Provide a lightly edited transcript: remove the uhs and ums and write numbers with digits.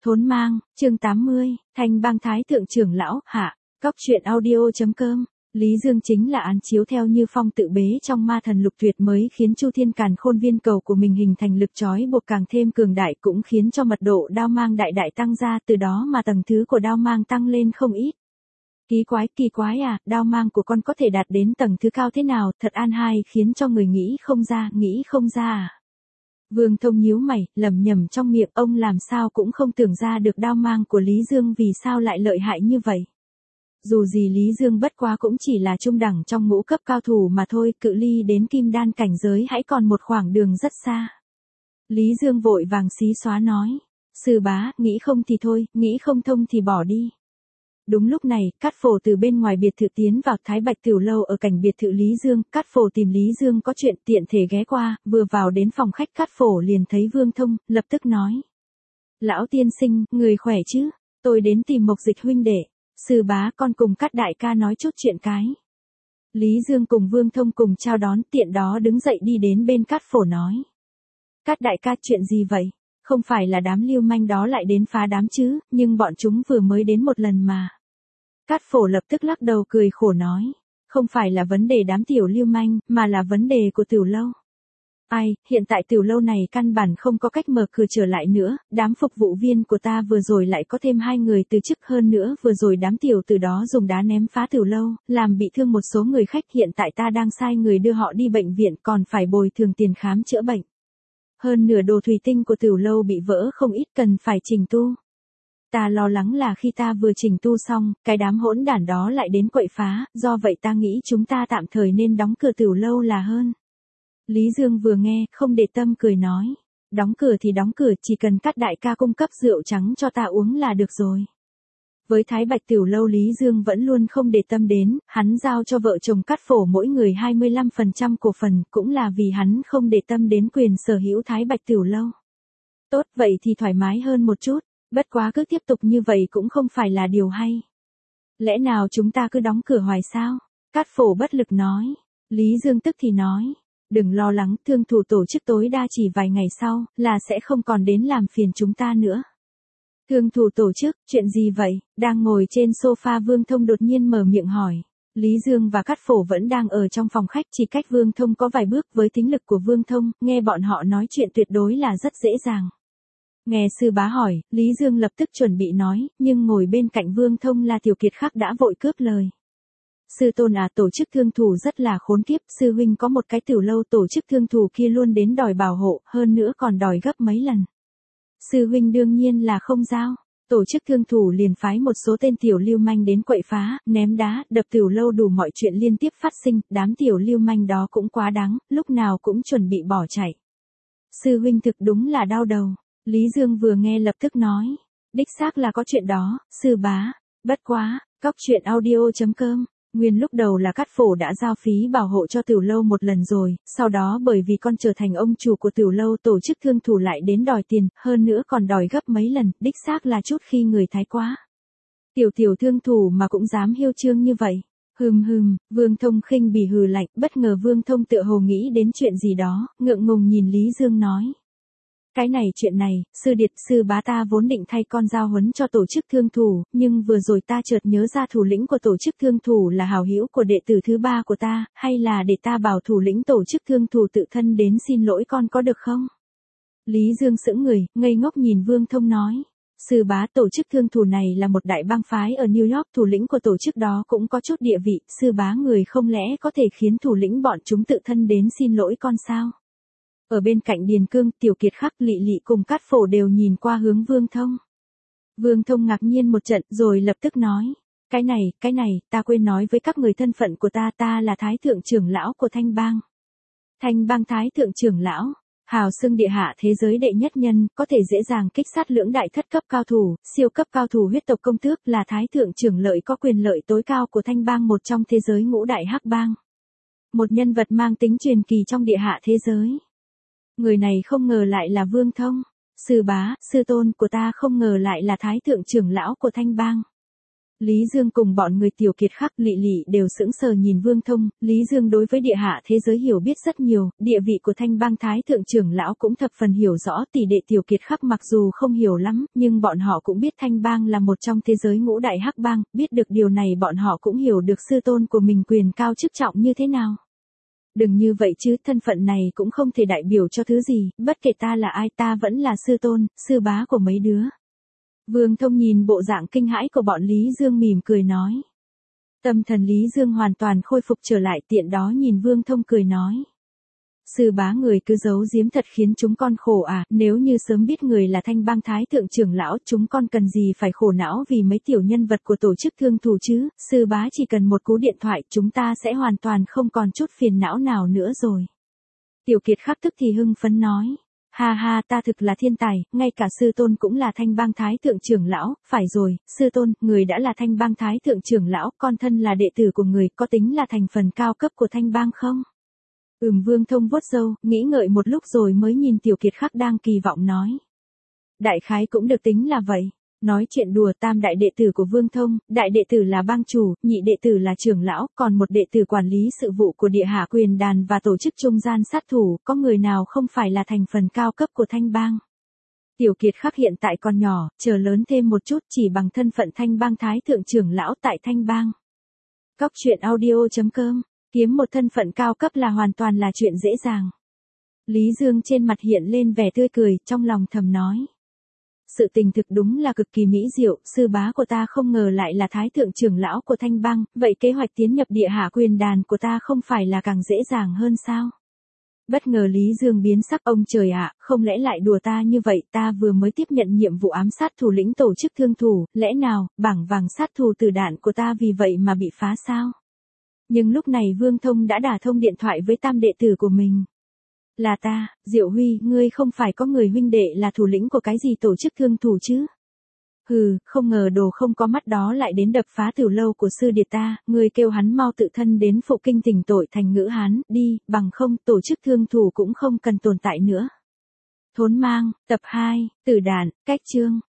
Thốn mang, chương 80, Thanh Bang Thái Thượng trưởng lão, hạ, Cóc truyện audio.com. Lý Dương chính là án chiếu theo Như Phong tự bế trong ma thần lục tuyệt mới khiến Chu Thiên Càn Khôn viên cầu của mình hình thành lực trói buộc càng thêm cường đại, cũng khiến cho mật độ đao mang đại đại tăng ra, từ đó mà tầng thứ của đao mang tăng lên không ít. Kỳ quái à, đao mang của con có thể đạt đến tầng thứ cao thế nào, thật an hai, khiến cho người nghĩ không ra à. Vương Thông nhíu mày, lẩm nhẩm trong miệng, ông làm sao cũng không tưởng ra được đao mang của Lý Dương vì sao lại lợi hại như vậy. Dù gì Lý Dương bất quá cũng chỉ là trung đẳng trong ngũ cấp cao thủ mà thôi, cự ly đến kim đan cảnh giới hãy còn một khoảng đường rất xa. Lý Dương vội vàng xí xóa nói, sư bá, nghĩ không thì thôi, nghĩ không thông thì bỏ đi. Đúng lúc này, Cát Phổ từ bên ngoài biệt thự tiến vào Thái Bạch Tiểu Lâu ở cảnh biệt thự Lý Dương. Cát Phổ tìm Lý Dương có chuyện, tiện thể ghé qua, vừa vào đến phòng khách Cát Phổ liền thấy Vương Thông, lập tức nói. Lão tiên sinh, người khỏe chứ? Tôi đến tìm Mộc Dịch huynh đệ. Sư bá, con cùng Cát đại ca nói chút chuyện cái. Lý Dương cùng Vương Thông cùng chào đón, tiện đó đứng dậy đi đến bên Cát Phổ nói. Cát đại ca, chuyện gì vậy? Không phải là đám lưu manh đó lại đến phá đám chứ, nhưng bọn chúng vừa mới đến một lần mà. Cát Phổ lập tức lắc đầu cười khổ nói, không phải là vấn đề đám tiểu lưu manh, mà là vấn đề của tiểu lâu. Ai, hiện tại tiểu lâu này căn bản không có cách mở cửa trở lại nữa, đám phục vụ viên của ta vừa rồi lại có thêm 2 người từ chức, hơn nữa vừa rồi đám tiểu từ đó dùng đá ném phá tiểu lâu, làm bị thương một số người khách, hiện tại ta đang sai người đưa họ đi bệnh viện, còn phải bồi thường tiền khám chữa bệnh. Hơn nửa đồ thủy tinh của tiểu lâu bị vỡ không ít, cần phải chỉnh tu. Ta lo lắng là khi ta vừa chỉnh tu xong, cái đám hỗn đản đó lại đến quậy phá, do vậy ta nghĩ chúng ta tạm thời nên đóng cửa tiểu lâu là hơn. Lý Dương vừa nghe, không để tâm cười nói, đóng cửa thì đóng cửa, chỉ cần Cát đại ca cung cấp rượu trắng cho ta uống là được rồi. Với Thái Bạch Tiểu Lâu Lý Dương vẫn luôn không để tâm đến, hắn giao cho vợ chồng Cát Phổ mỗi người 25% cổ phần, cũng là vì hắn không để tâm đến quyền sở hữu Thái Bạch Tiểu Lâu. Tốt, vậy thì thoải mái hơn một chút, bất quá cứ tiếp tục như vậy cũng không phải là điều hay. Lẽ nào chúng ta cứ đóng cửa hoài sao? Cát Phổ bất lực nói. Lý Dương tức thì nói, đừng lo lắng, thương thủ tổ chức tối đa chỉ vài ngày sau, là sẽ không còn đến làm phiền chúng ta nữa. Thương thủ tổ chức, chuyện gì vậy? Đang ngồi trên sofa Vương Thông đột nhiên mở miệng hỏi. Lý Dương và Cát Phổ vẫn đang ở trong phòng khách, chỉ cách Vương Thông có vài bước, với tính lực của Vương Thông, nghe bọn họ nói chuyện tuyệt đối là rất dễ dàng. Nghe sư bá hỏi, Lý Dương lập tức chuẩn bị nói, nhưng ngồi bên cạnh Vương Thông là Tiểu Kiệt Khắc đã vội cướp lời. Sư tôn à, tổ chức thương thủ rất là khốn kiếp, sư huynh có một cái tiểu lâu, tổ chức thương thủ kia luôn đến đòi bảo hộ, hơn nữa còn đòi gấp mấy lần. Sư huynh đương nhiên là không giao, tổ chức thương thủ liền phái một số tên tiểu lưu manh đến quậy phá, ném đá, đập tiểu lâu, đủ mọi chuyện liên tiếp phát sinh, đám tiểu lưu manh đó cũng quá đáng, lúc nào cũng chuẩn bị bỏ chạy. Sư huynh thực đúng là đau đầu. Lý Dương vừa nghe lập tức nói, đích xác là có chuyện đó, sư bá, bất quá, Cóc truyện audio.com. Nguyên lúc đầu là Cát Phổ đã giao phí bảo hộ cho tiểu lâu một lần rồi, sau đó bởi vì con trở thành ông chủ của tiểu lâu, tổ chức thương thủ lại đến đòi tiền, hơn nữa còn đòi gấp mấy lần, đích xác là chút khi người thái quá. Tiểu thương thủ mà cũng dám hiêu trương như vậy. Vương Thông khinh bỉ hừ lạnh, bất ngờ Vương Thông tựa hồ nghĩ đến chuyện gì đó, ngượng ngùng nhìn Lý Dương nói. Chuyện này, sư điệt, sư bá, ta vốn định thay con giao huấn cho tổ chức thương thủ, nhưng vừa rồi ta chợt nhớ ra thủ lĩnh của tổ chức thương thủ là hảo hữu của đệ tử thứ 3 của ta, hay là để ta bảo thủ lĩnh tổ chức thương thủ tự thân đến xin lỗi con có được không? Lý Dương sững người, ngây ngốc nhìn Vương Thông nói. Sư bá, tổ chức thương thủ này là một đại bang phái ở New York, thủ lĩnh của tổ chức đó cũng có chút địa vị, sư bá người không lẽ có thể khiến thủ lĩnh bọn chúng tự thân đến xin lỗi con sao? Ở bên cạnh Điền Cương, Tiểu Kiệt Khắc, Lị Lị cùng Cát Phổ đều nhìn qua hướng Vương Thông. Vương Thông ngạc nhiên một trận rồi lập tức nói, cái này, ta quên nói với các người thân phận của ta là Thái Thượng trưởng lão của Thanh Bang. Thanh Bang Thái Thượng trưởng lão, hào xưng địa hạ thế giới đệ nhất nhân, có thể dễ dàng kích sát lưỡng đại thất cấp cao thủ, siêu cấp cao thủ huyết tộc công tước, là Thái Thượng trưởng lợi có quyền lợi tối cao của Thanh Bang, một trong thế giới ngũ đại hắc bang. Một nhân vật mang tính truyền kỳ trong địa hạ thế giới. Người này không ngờ lại là Vương Thông. Sư bá, sư tôn của ta không ngờ lại là Thái Thượng trưởng lão của Thanh Bang. Lý Dương cùng bọn người Tiểu Kiệt Khắc, Lị Lị đều sững sờ nhìn Vương Thông. Lý Dương đối với địa hạ thế giới hiểu biết rất nhiều, địa vị của Thanh Bang Thái thượng trưởng lão cũng thập phần hiểu rõ. Tỷ đệ Tiểu Kiệt Khắc mặc dù không hiểu lắm, nhưng bọn họ cũng biết Thanh Bang là một trong thế giới ngũ đại hắc bang, biết được điều này bọn họ cũng hiểu được sư tôn của mình quyền cao chức trọng như thế nào. Đừng như vậy chứ, thân phận này cũng không thể đại biểu cho thứ gì, bất kể ta là ai ta vẫn là sư tôn, sư bá của mấy đứa. Vương Thông nhìn bộ dạng kinh hãi của bọn Lý Dương mỉm cười nói. Tâm thần Lý Dương hoàn toàn khôi phục trở lại, tiện đó nhìn Vương Thông cười nói. Sư bá người cứ giấu giếm thật khiến chúng con khổ à, nếu như sớm biết người là Thanh Bang Thái thượng trưởng lão, chúng con cần gì phải khổ não vì mấy tiểu nhân vật của tổ chức thương thù chứ, sư bá chỉ cần một cú điện thoại chúng ta sẽ hoàn toàn không còn chút phiền não nào nữa rồi. Tiểu Kiệt Khắc tức thì hưng phấn nói. Ha ha, ta thực là thiên tài, ngay cả sư tôn cũng là Thanh Bang Thái thượng trưởng lão. Phải rồi, sư tôn, người đã là Thanh Bang Thái thượng trưởng lão, con thân là đệ tử của người, có tính là thành phần cao cấp của Thanh Bang không? Vương Thông vuốt râu, nghĩ ngợi một lúc rồi mới nhìn Tiểu Kiệt Khắc đang kỳ vọng nói. Đại khái cũng được tính là vậy. Nói chuyện đùa, tam đại đệ tử của Vương Thông, đại đệ tử là bang chủ, nhị đệ tử là trưởng lão, còn một đệ tử quản lý sự vụ của địa hạ quyền đàn và tổ chức trung gian sát thủ, có người nào không phải là thành phần cao cấp của Thanh Bang. Tiểu Kiệt Khắc hiện tại còn nhỏ, chờ lớn thêm một chút chỉ bằng thân phận Thanh Bang Thái thượng trưởng lão tại Thanh Bang. Cóc truyện audio.com, kiếm một thân phận cao cấp là hoàn toàn là chuyện dễ dàng. Lý Dương trên mặt hiện lên vẻ tươi cười, trong lòng thầm nói. Sự tình thực đúng là cực kỳ mỹ diệu, sư bá của ta không ngờ lại là Thái thượng trưởng lão của Thanh Bang, vậy kế hoạch tiến nhập địa hạ quyền đàn của ta không phải là càng dễ dàng hơn sao? Bất ngờ Lý Dương biến sắc, ông trời ạ, không lẽ lại đùa ta như vậy, ta vừa mới tiếp nhận nhiệm vụ ám sát thủ lĩnh tổ chức thương thủ, lẽ nào, bảng vàng sát thủ tử đạn của ta vì vậy mà bị phá sao? Nhưng lúc này Vương Thông đã đả thông điện thoại với tam đệ tử của mình. Là ta, Diệu Huy, ngươi không phải có người huynh đệ là thủ lĩnh của cái gì tổ chức thương thủ chứ? Hừ, không ngờ đồ không có mắt đó lại đến đập phá tiểu lâu của sư điệt ta, ngươi kêu hắn mau tự thân đến phụ kinh tỉnh tội thành ngữ Hán, đi, bằng không, tổ chức thương thủ cũng không cần tồn tại nữa. Thốn mang, tập 2, tử đạn, cách chương.